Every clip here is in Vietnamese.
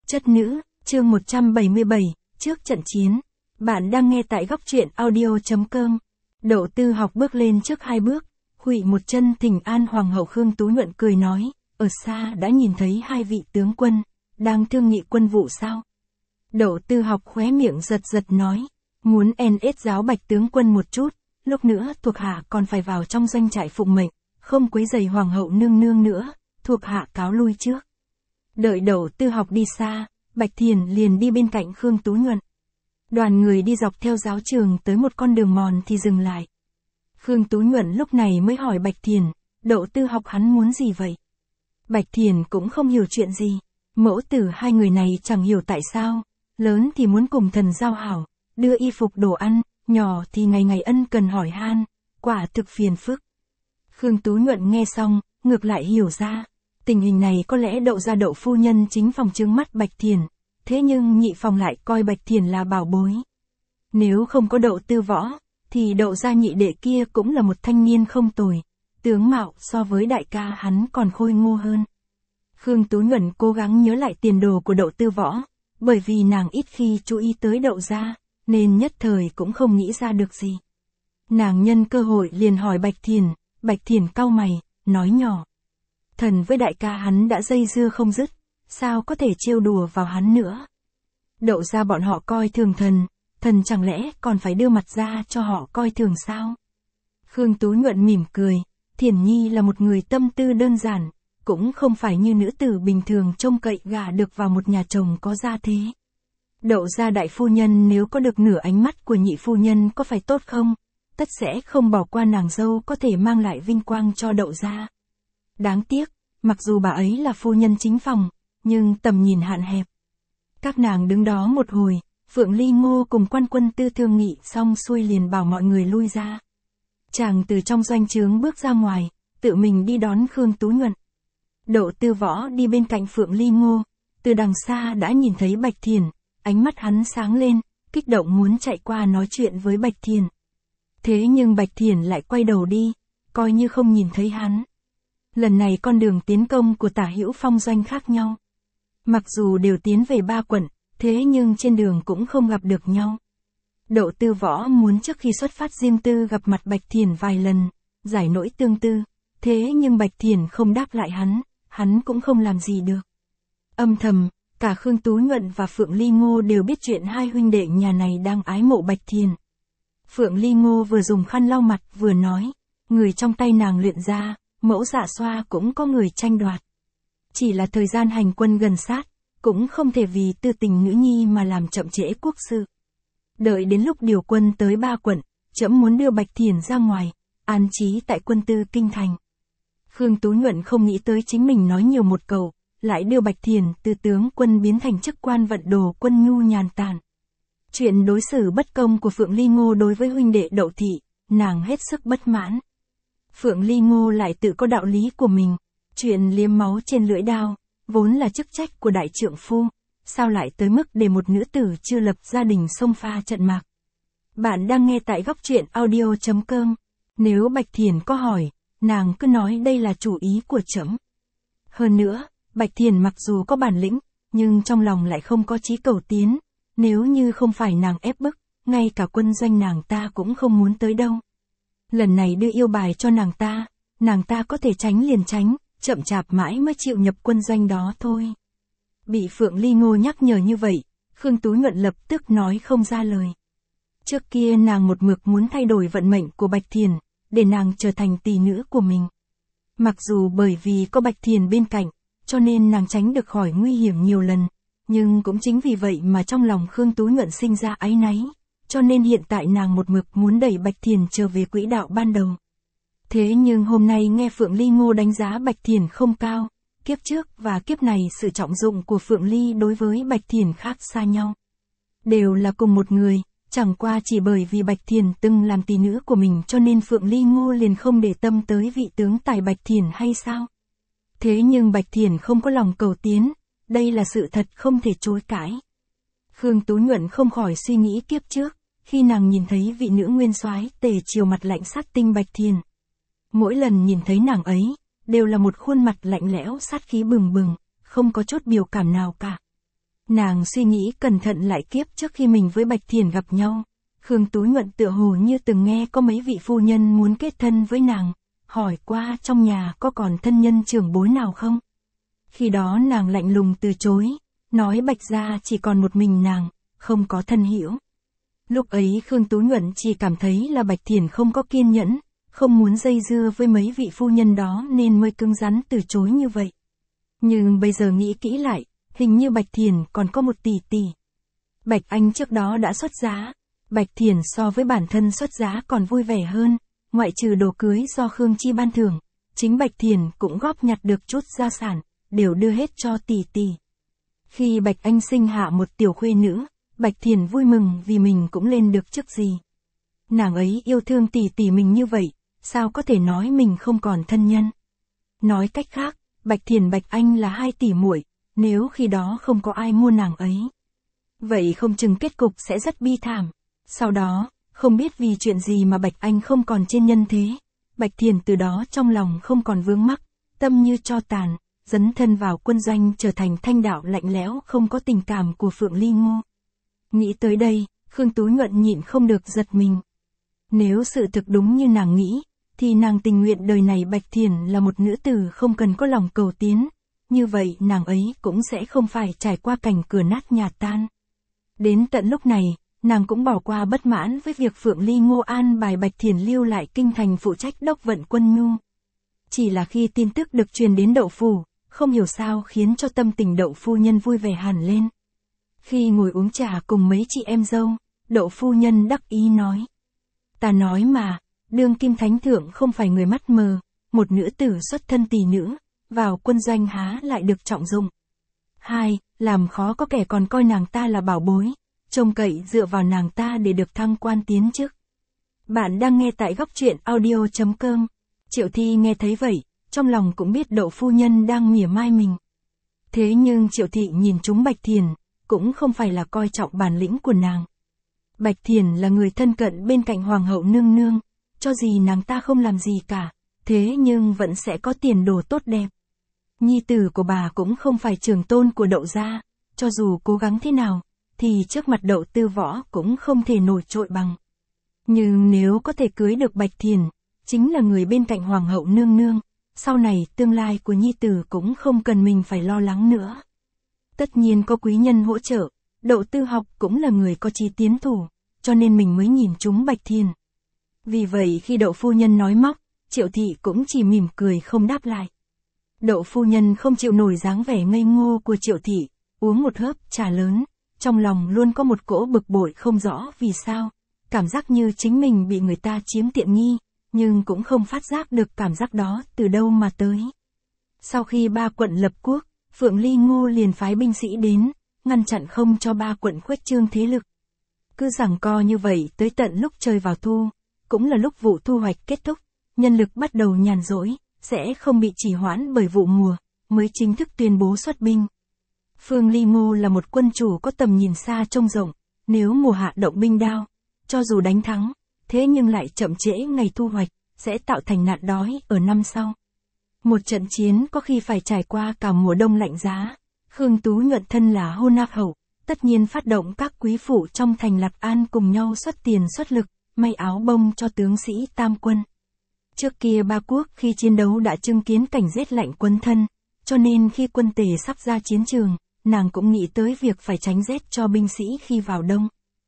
Chất nữ, chương 177, trước trận chiến. Bạn đang nghe tại góc truyện audio.com. Đỗ Tư Học bước lên trước 2 bước, khuỵu một chân thỉnh an Hoàng hậu Khương Tú Nhuận cười nói, ở xa đã nhìn thấy 2 vị tướng quân, đang thương nghị quân vụ sao? Đỗ Tư Học khóe miệng giật giật nói, muốn giáo Bạch tướng quân một chút, lúc nữa thuộc hạ còn phải vào trong doanh trại phụng mệnh, không quấy rầy Hoàng hậu nương nương nữa, thuộc hạ cáo lui trước. Đợi Đỗ Tư Học đi xa, Bạch Thiền liền đi bên cạnh Khương Tú Nhuận. Đoàn người đi dọc theo giáo trường tới một con đường mòn thì dừng lại. Khương Tú Nhuận lúc này mới hỏi Bạch Thiền, Đỗ Tư Học hắn muốn gì vậy? Bạch Thiền cũng không hiểu chuyện gì, mẫu tử 2 người này chẳng hiểu tại sao, lớn thì muốn cùng thần giao hảo, đưa y phục đồ ăn, nhỏ thì ngày ngày ân cần hỏi han, quả thực phiền phức. Khương Tú Nhuận nghe xong, ngược lại hiểu ra, tình hình này có lẽ Đậu gia Đậu phu nhân chính phòng trướng mắt Bạch Thiền, thế nhưng nhị phòng lại coi Bạch Thiền là bảo bối. Nếu không có Đậu Tư Võ, thì Đậu gia nhị đệ kia cũng là một thanh niên không tồi, tướng mạo so với đại ca hắn còn khôi ngô hơn. Khương Tú Nhuận cố gắng nhớ lại tiền đồ của Đậu Tư Võ, bởi vì nàng ít khi chú ý tới Đậu gia, nên nhất thời cũng không nghĩ ra được gì. Nàng nhân cơ hội liền hỏi Bạch Thiền cau mày, nói nhỏ. Thần với đại ca hắn đã dây dưa không dứt, sao có thể trêu đùa vào hắn nữa. Đậu gia bọn họ coi thường thần chẳng lẽ còn phải đưa mặt ra cho họ coi thường sao? Khương Tú Nhuận mỉm cười, Thiền Nhi là một người tâm tư đơn giản, cũng không phải như nữ tử bình thường trông cậy gả được vào một nhà chồng có gia thế. Đậu gia đại phu nhân nếu có được nửa ánh mắt của nhị phu nhân có phải tốt không? Tất sẽ không bỏ qua nàng dâu có thể mang lại vinh quang cho Đậu gia. Đáng tiếc, mặc dù bà ấy là phu nhân chính phòng, nhưng tầm nhìn hạn hẹp. Các nàng đứng đó một hồi, Phượng Ly Ngô cùng Quan Quân Tư thương nghị xong xuôi liền bảo mọi người lui ra. Chàng từ trong doanh trướng bước ra ngoài, tự mình đi đón Khương Tú Nhuận. Đỗ Tư Võ đi bên cạnh Phượng Ly Ngô, từ đằng xa đã nhìn thấy Bạch Thiền, ánh mắt hắn sáng lên, kích động muốn chạy qua nói chuyện với Bạch Thiền. Thế nhưng Bạch Thiền lại quay đầu đi, coi như không nhìn thấy hắn. Lần này con đường tiến công của tả hữu phong doanh khác nhau. Mặc dù đều tiến về 3 quận, thế nhưng trên đường cũng không gặp được nhau. Đỗ Tư Võ muốn trước khi xuất phát riêng tư gặp mặt Bạch Thiền vài lần, giải nỗi tương tư, thế nhưng Bạch Thiền không đáp lại hắn cũng không làm gì được. Âm thầm, cả Khương Tú Nhuận và Phượng Ly Ngô đều biết chuyện 2 huynh đệ nhà này đang ái mộ Bạch Thiền. Phượng Ly Ngô vừa dùng khăn lau mặt vừa nói, người trong tay nàng luyện ra, mẫu Dạ Xoa cũng có người tranh đoạt. Chỉ là thời gian hành quân gần sát, cũng không thể vì tư tình nữ nhi mà làm chậm trễ quốc sự. Đợi đến lúc điều quân tới 3 quận, trẫm muốn đưa Bạch Thiền ra ngoài, an trí tại quân tư kinh thành. Khương Tú Nhuận không nghĩ tới chính mình nói nhiều một câu, lại đưa Bạch Thiền từ tướng quân biến thành chức quan vận đồ quân nhu nhàn tản. Chuyện đối xử bất công của Phượng Ly Ngô đối với huynh đệ Đậu thị, nàng hết sức bất mãn. Phượng Ly Ngô lại tự có đạo lý của mình, chuyện liếm máu trên lưỡi đao, vốn là chức trách của đại trượng phu, sao lại tới mức để một nữ tử chưa lập gia đình xông pha trận mạc. Bạn đang nghe tại góc truyện audio.com, nếu Bạch Thiền có hỏi, nàng cứ nói đây là chủ ý của trẫm. Hơn nữa, Bạch Thiền mặc dù có bản lĩnh, nhưng trong lòng lại không có chí cầu tiến, nếu như không phải nàng ép bức, ngay cả quân doanh nàng ta cũng không muốn tới đâu. Lần này đưa yêu bài cho nàng ta có thể tránh liền tránh, chậm chạp mãi mới chịu nhập quân doanh đó thôi. Bị Phượng Ly Ngô nhắc nhở như vậy, Khương Tú Nhuận lập tức nói không ra lời. Trước kia nàng một mực muốn thay đổi vận mệnh của Bạch Thiền, để nàng trở thành tỳ nữ của mình. Mặc dù bởi vì có Bạch Thiền bên cạnh, cho nên nàng tránh được khỏi nguy hiểm nhiều lần, nhưng cũng chính vì vậy mà trong lòng Khương Tú Nhuận sinh ra áy náy, cho nên hiện tại nàng một mực muốn đẩy Bạch Thiền trở về quỹ đạo ban đầu. Thế nhưng hôm nay nghe Phượng Ly Ngô đánh giá Bạch Thiền không cao, kiếp trước và kiếp này sự trọng dụng của Phượng Ly đối với Bạch Thiền khác xa nhau. Đều là cùng một người, chẳng qua chỉ bởi vì Bạch Thiền từng làm tỳ nữ của mình cho nên Phượng Ly Ngô liền không để tâm tới vị tướng tài Bạch Thiền hay sao? Thế nhưng Bạch Thiền không có lòng cầu tiến, đây là sự thật không thể chối cãi. Khương Tú Nhuận không khỏi suy nghĩ kiếp trước, khi nàng nhìn thấy vị nữ nguyên soái tề chiều mặt lạnh sát tinh Bạch Thiền. Mỗi lần nhìn thấy nàng ấy, đều là một khuôn mặt lạnh lẽo sát khí bừng bừng, không có chút biểu cảm nào cả. Nàng suy nghĩ cẩn thận lại kiếp trước khi mình với Bạch Thiền gặp nhau. Khương Tú Nhuận tựa hồ như từng nghe có mấy vị phu nhân muốn kết thân với nàng, hỏi qua trong nhà có còn thân nhân trưởng bối nào không. Khi đó nàng lạnh lùng từ chối, nói Bạch gia chỉ còn một mình nàng, không có thân hữu. Lúc ấy Khương Tú Nhuận chỉ cảm thấy là Bạch Thiền không có kiên nhẫn, không muốn dây dưa với mấy vị phu nhân đó nên mới cứng rắn từ chối như vậy. Nhưng bây giờ nghĩ kỹ lại, hình như Bạch Thiền còn có một tỷ tỷ. Bạch Anh trước đó đã xuất giá, Bạch Thiền so với bản thân xuất giá còn vui vẻ hơn, ngoại trừ đồ cưới do Khương Chi ban thưởng, chính Bạch Thiền cũng góp nhặt được chút gia sản, đều đưa hết cho tỷ tỷ. Khi Bạch Anh sinh hạ một tiểu khuê nữ, Bạch Thiền vui mừng vì mình cũng lên được chức gì. Nàng ấy yêu thương tỷ tỷ mình như vậy, sao có thể nói mình không còn thân nhân. Nói cách khác, Bạch Thiền Bạch Anh là hai tỷ muội, nếu khi đó không có ai mua nàng ấy. Vậy không chừng kết cục sẽ rất bi thảm. Sau đó, không biết vì chuyện gì mà Bạch Anh không còn trên nhân thế. Bạch Thiền từ đó trong lòng không còn vướng mắc, tâm như tro tàn, dấn thân vào quân doanh trở thành thanh đạo lạnh lẽo không có tình cảm của Phượng Ly Ngô. Nghĩ tới đây, Khương Tú Nhuận nhịn không được giật mình. Nếu sự thực đúng như nàng nghĩ, thì nàng tình nguyện đời này Bạch Thiền là một nữ tử không cần có lòng cầu tiến, như vậy nàng ấy cũng sẽ không phải trải qua cảnh cửa nát nhà tan. Đến tận lúc này, nàng cũng bỏ qua bất mãn với việc Phượng Ly Ngô an bài Bạch Thiền lưu lại kinh thành phụ trách đốc vận quân nhu. Chỉ là khi tin tức được truyền đến Đậu phủ, không hiểu sao khiến cho tâm tình Đậu phu nhân vui vẻ hẳn lên. Khi ngồi uống trà cùng mấy chị em dâu, Đậu phu nhân đắc ý nói: "Ta nói mà, đương kim thánh thượng không phải người mắt mờ, một nữ tử xuất thân tỷ nữ, vào quân doanh há lại được trọng dụng. Hai, làm khó có kẻ còn coi nàng ta là bảo bối, trông cậy dựa vào nàng ta để được thăng quan tiến chức." Bạn đang nghe tại Góc Truyện Audio.com. Triệu Thi nghe thấy vậy, trong lòng cũng biết Đậu phu nhân đang mỉa mai mình. Thế nhưng Triệu Thị nhìn chúng Bạch Thiền, cũng không phải là coi trọng bản lĩnh của nàng. Bạch Thiền là người thân cận bên cạnh Hoàng hậu nương nương, cho gì nàng ta không làm gì cả, thế nhưng vẫn sẽ có tiền đồ tốt đẹp. Nhi tử của bà cũng không phải trưởng tôn của Đậu gia, cho dù cố gắng thế nào, thì trước mặt Đậu Tư Võ cũng không thể nổi trội bằng. Nhưng nếu có thể cưới được Bạch Thiền, chính là người bên cạnh Hoàng hậu nương nương, sau này tương lai của nhi tử cũng không cần mình phải lo lắng nữa. Tất nhiên có quý nhân hỗ trợ, Đậu Tư Học cũng là người có chí tiến thủ, cho nên mình mới nhìn chúng Bạch Thiền. Vì vậy khi Đậu phu nhân nói móc, Triệu Thị cũng chỉ mỉm cười không đáp lại. Đậu phu nhân không chịu nổi dáng vẻ ngây ngô của Triệu Thị, uống một hớp trà lớn, trong lòng luôn có một cỗ bực bội không rõ vì sao, cảm giác như chính mình bị người ta chiếm tiện nghi, nhưng cũng không phát giác được cảm giác đó từ đâu mà tới. Sau khi ba quận lập quốc, Phượng Ly Ngô liền phái binh sĩ đến, ngăn chặn không cho ba quận khuếch trương thế lực. Cứ giằng co như vậy tới tận lúc trời vào thu, cũng là lúc vụ thu hoạch kết thúc, nhân lực bắt đầu nhàn rỗi, sẽ không bị trì hoãn bởi vụ mùa, mới chính thức tuyên bố xuất binh. Phượng Ly Ngô là một quân chủ có tầm nhìn xa trông rộng, nếu mùa hạ động binh đao, cho dù đánh thắng, thế nhưng lại chậm trễ ngày thu hoạch, sẽ tạo thành nạn đói ở năm sau. Một trận chiến có khi phải trải qua cả mùa đông lạnh giá. Khương Tú Nhuận thân là hôn nạp hậu, tất nhiên phát động các quý phụ trong thành Lạc An cùng nhau xuất tiền xuất lực, may áo bông cho tướng sĩ tam quân. Trước kia ba quốc khi chiến đấu đã chứng kiến cảnh rét lạnh quấn thân, cho nên khi quân Tề sắp ra chiến trường, nàng cũng nghĩ tới việc phải tránh rét cho binh sĩ khi vào đông.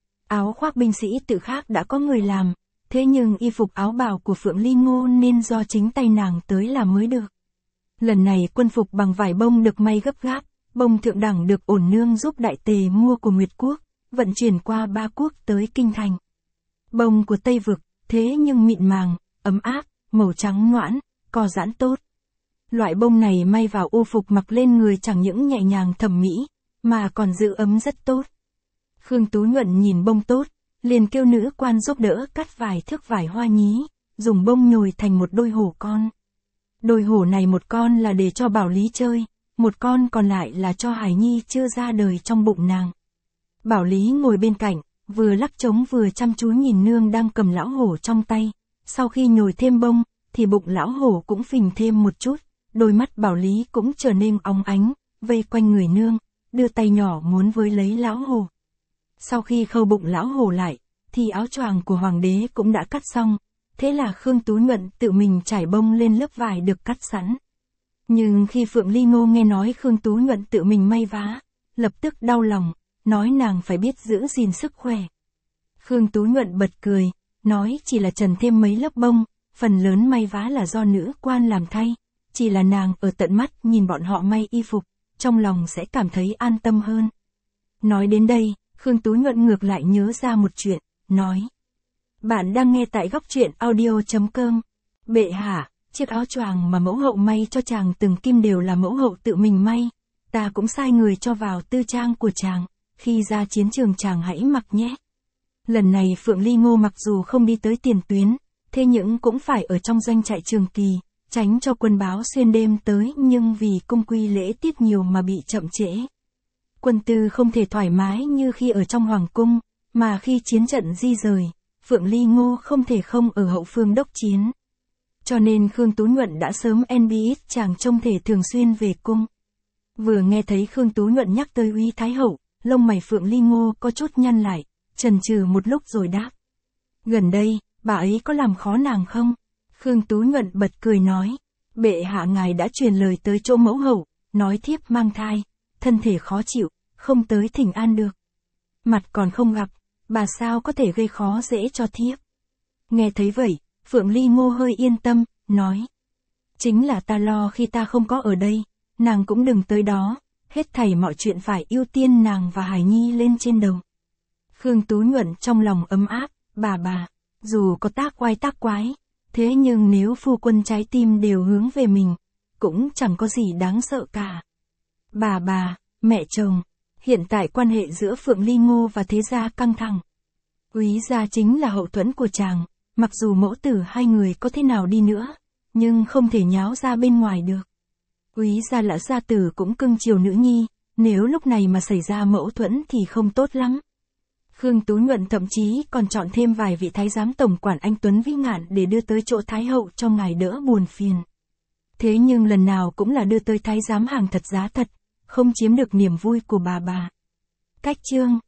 Áo khoác binh sĩ tự khác đã có người làm, thế nhưng y phục áo bào của Phượng Ly Ngô nên do chính tay nàng tới làm mới được. Lần này quân phục bằng vải bông được may gấp gáp, bông thượng đẳng được ổn nương giúp Đại Tề mua của Nguyệt Quốc, vận chuyển qua ba quốc tới Kinh Thành. Bông của Tây Vực, thế nhưng mịn màng, ấm áp, màu trắng noãn, co giãn tốt. Loại bông này may vào ô phục mặc lên người chẳng những nhẹ nhàng thẩm mỹ, mà còn giữ ấm rất tốt. Khương Tú Nhuận nhìn bông tốt, liền kêu nữ quan giúp đỡ cắt vài thước vải hoa nhí, dùng bông nhồi thành một đôi hổ con. Đôi hổ này một con là để cho Bảo Lý chơi, một con còn lại là cho Hải Nhi chưa ra đời trong bụng nàng. Bảo Lý ngồi bên cạnh, vừa lắc trống vừa chăm chú nhìn nương đang cầm lão hổ trong tay. Sau khi nhồi thêm bông, thì bụng lão hổ cũng phình thêm một chút, đôi mắt Bảo Lý cũng trở nên óng ánh, vây quanh người nương, đưa tay nhỏ muốn với lấy lão hồ. Sau khi khâu bụng lão hồ lại, thì áo choàng của hoàng đế cũng đã cắt xong, thế là Khương Tú Nhuận tự mình trải bông lên lớp vải được cắt sẵn. Nhưng khi Phượng Ly Ngô nghe nói Khương Tú Nhuận tự mình may vá, lập tức đau lòng, nói nàng phải biết giữ gìn sức khỏe. Khương Tú Nhuận bật cười, nói chỉ là trần thêm mấy lớp bông, phần lớn may vá là do nữ quan làm thay, chỉ là nàng ở tận mắt nhìn bọn họ may y phục, trong lòng sẽ cảm thấy an tâm hơn. Nói đến đây, Khương Tú Nhuận ngược lại nhớ ra một chuyện, nói. Bạn đang nghe tại góc truyện audio.com. Bệ hạ, chiếc áo choàng mà mẫu hậu may cho chàng từng kim đều là mẫu hậu tự mình may, ta cũng sai người cho vào tư trang của chàng, khi ra chiến trường chàng hãy mặc nhé. Lần này Phượng Ly Ngô mặc dù không đi tới tiền tuyến, thế nhưng cũng phải ở trong doanh trại Trường Kỳ, tránh cho quân báo xuyên đêm tới, nhưng vì cung quy lễ tiết nhiều mà bị chậm trễ. Quân tư không thể thoải mái như khi ở trong hoàng cung, mà khi chiến trận di rời, Phượng Ly Ngô không thể không ở hậu phương đốc chiến. Cho nên Khương Tú Nhuận đã sớm NBS chàng trông thể thường xuyên về cung. Vừa nghe thấy Khương Tú Nhuận nhắc tới Uy Thái Hậu, lông mày Phượng Ly Ngô có chút nhăn lại, chần chừ một lúc rồi đáp. Gần đây, bà ấy có làm khó nàng không? Khương Tú Nhuận bật cười nói. Bệ hạ ngài đã truyền lời tới chỗ mẫu hậu, nói thiếp mang thai, thân thể khó chịu, không tới thỉnh an được. Mặt còn không gặp, bà sao có thể gây khó dễ cho thiếp. Nghe thấy vậy, Phượng Ly Ngô hơi yên tâm, nói. Chính là ta lo khi ta không có ở đây, nàng cũng đừng tới đó, hết thảy mọi chuyện phải ưu tiên nàng và Hải Nhi lên trên đầu. Khương Tú Nhuận trong lòng ấm áp, bà, dù có tác oai tác quái, thế nhưng nếu phu quân trái tim đều hướng về mình, cũng chẳng có gì đáng sợ cả. Bà, mẹ chồng, hiện tại quan hệ giữa Phượng Ly Ngô và thế gia căng thẳng. Úy gia chính là hậu thuẫn của chàng, mặc dù mẫu tử hai người có thế nào đi nữa, nhưng không thể nháo ra bên ngoài được. Úy gia lão gia tử cũng cưng chiều nữ nhi, nếu lúc này mà xảy ra mâu thuẫn thì không tốt lắm. Khương Tú Nhuận thậm chí còn chọn thêm vài vị thái giám tổng quản anh Tuấn Vĩ Ngạn để đưa tới chỗ Thái Hậu cho ngài đỡ buồn phiền. Thế nhưng lần nào cũng là đưa tới thái giám hàng thật giá thật, không chiếm được niềm vui của bà. Cách chương